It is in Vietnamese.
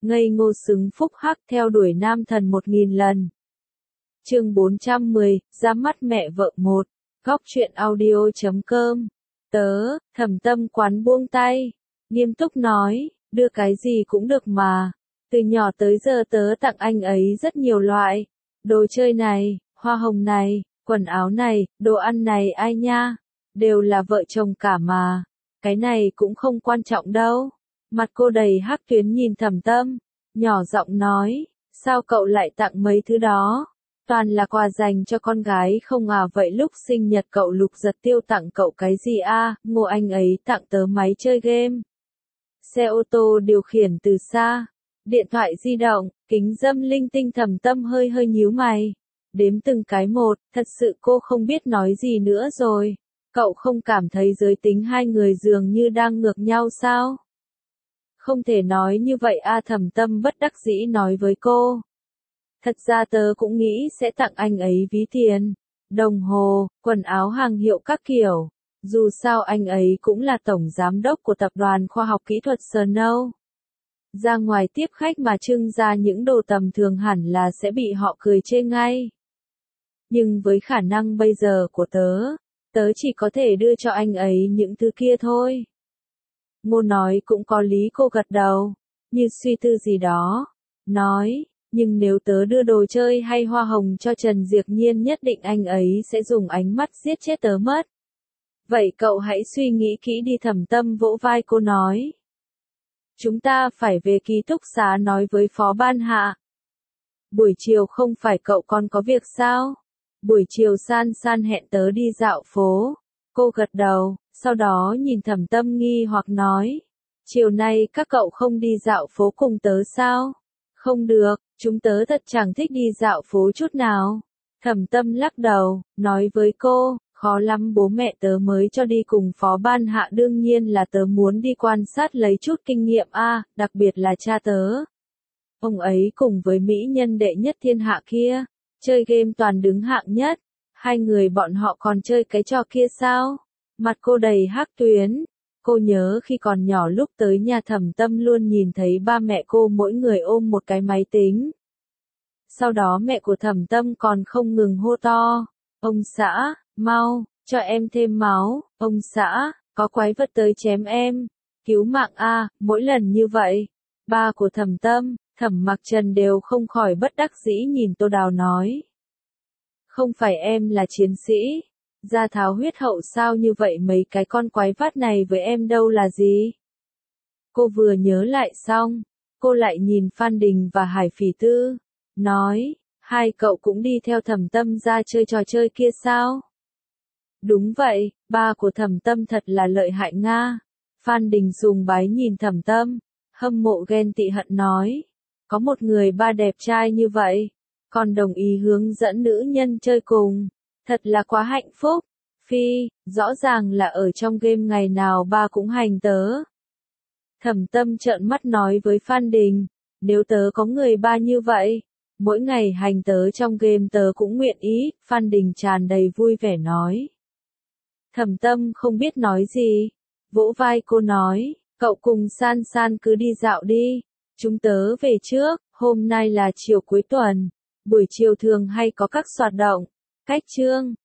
ngây ngô xứng phúc hắc theo đuổi nam thần 1000 lần. Chương 410, ra mắt mẹ vợ 1, góc truyện audio.com. Tớ, Thẩm Tâm Quán buông tay, nghiêm túc nói, đưa cái gì cũng được mà. Từ nhỏ tới giờ tớ tặng anh ấy rất nhiều loại. Đồ chơi này, hoa hồng này, quần áo này, đồ ăn này ai nha. Đều là vợ chồng cả mà. Cái này cũng không quan trọng đâu. Mặt cô đầy hắc tuyến nhìn Thẩm Tâm, nhỏ giọng nói, sao cậu lại tặng mấy thứ đó? Toàn là quà dành cho con gái không à? Vậy lúc sinh nhật cậu Lục Giật Tiêu tặng cậu cái gì à? Ngô anh ấy tặng tớ máy chơi game, xe ô tô điều khiển từ xa, điện thoại di động, kính râm linh tinh. Thẩm Tâm hơi hơi nhíu mày, đếm từng cái một, thật sự cô không biết nói gì nữa rồi. Cậu không cảm thấy giới tính hai người dường như đang ngược nhau sao? Không thể nói như vậy a. Thẩm Tâm bất đắc dĩ nói với cô. Thật ra tớ cũng nghĩ sẽ tặng anh ấy ví tiền, đồng hồ, quần áo hàng hiệu các kiểu. Dù sao anh ấy cũng là tổng giám đốc của tập đoàn khoa học kỹ thuật Snow. Ra ngoài tiếp khách mà trưng ra những đồ tầm thường hẳn là sẽ bị họ cười chê ngay. Nhưng với khả năng bây giờ của tớ chỉ có thể đưa cho anh ấy những thứ kia thôi. Ngô nói cũng có lý. Cô gật đầu, như suy tư gì đó, nói, nhưng nếu tớ đưa đồ chơi hay hoa hồng cho Trần Diệp Nhiên nhất định anh ấy sẽ dùng ánh mắt giết chết tớ mất. Vậy cậu hãy suy nghĩ kỹ đi. Thẩm Tâm vỗ vai cô nói. Chúng ta phải về ký túc xá nói với phó ban hạ. Buổi chiều không phải cậu còn có việc sao? Buổi chiều San San hẹn tớ đi dạo phố. Cô gật đầu, sau đó nhìn Thẩm Tâm nghi hoặc nói. Chiều nay các cậu không đi dạo phố cùng tớ sao? Không được, chúng tớ thật chẳng thích đi dạo phố chút nào. Thẩm Tâm lắc đầu, nói với cô, khó lắm bố mẹ tớ mới cho đi cùng phó ban hạ. Đương nhiên là tớ muốn đi quan sát lấy chút kinh nghiệm a, đặc biệt là cha tớ. Ông ấy cùng với mỹ nhân đệ nhất thiên hạ kia, chơi game toàn đứng hạng nhất. Hai người bọn họ còn chơi cái trò kia sao? Mặt cô đầy hắc tuyến. Cô nhớ khi còn nhỏ lúc tới nhà Thẩm Tâm luôn nhìn thấy ba mẹ cô mỗi người ôm một cái máy tính. Sau đó mẹ của Thẩm Tâm còn không ngừng hô to, ông xã, mau, cho em thêm máu, ông xã, có quái vật tới chém em, cứu mạng a. Mỗi lần như vậy, ba của Thẩm Tâm, Thẩm Mặc Trần đều không khỏi bất đắc dĩ nhìn Tô Đào nói. Không phải em là chiến sĩ, ra tháo huyết hậu sao? Như vậy mấy cái con quái vật này với em đâu là gì? Cô vừa nhớ lại xong, cô lại nhìn Phan Đình và Hải Phỉ Tư, nói, hai cậu cũng đi theo Thẩm Tâm ra chơi trò chơi kia sao? Đúng vậy, ba của Thẩm Tâm thật là lợi hại nga. Phan Đình sùng bái nhìn Thẩm Tâm, hâm mộ ghen tị hận nói, có một người ba đẹp trai như vậy, còn đồng ý hướng dẫn nữ nhân chơi cùng, thật là quá hạnh phúc. Phi, rõ ràng là ở trong game ngày nào ba cũng hành tớ. Thẩm Tâm trợn mắt nói với Phan Đình, nếu tớ có người ba như vậy, mỗi ngày hành tớ trong game tớ cũng nguyện ý. Phan Đình tràn đầy vui vẻ nói. Thẩm Tâm không biết nói gì, vỗ vai cô nói, cậu cùng San San cứ đi dạo đi, chúng tớ về trước. Hôm nay là chiều cuối tuần, buổi chiều thường hay có các hoạt động, cách chương,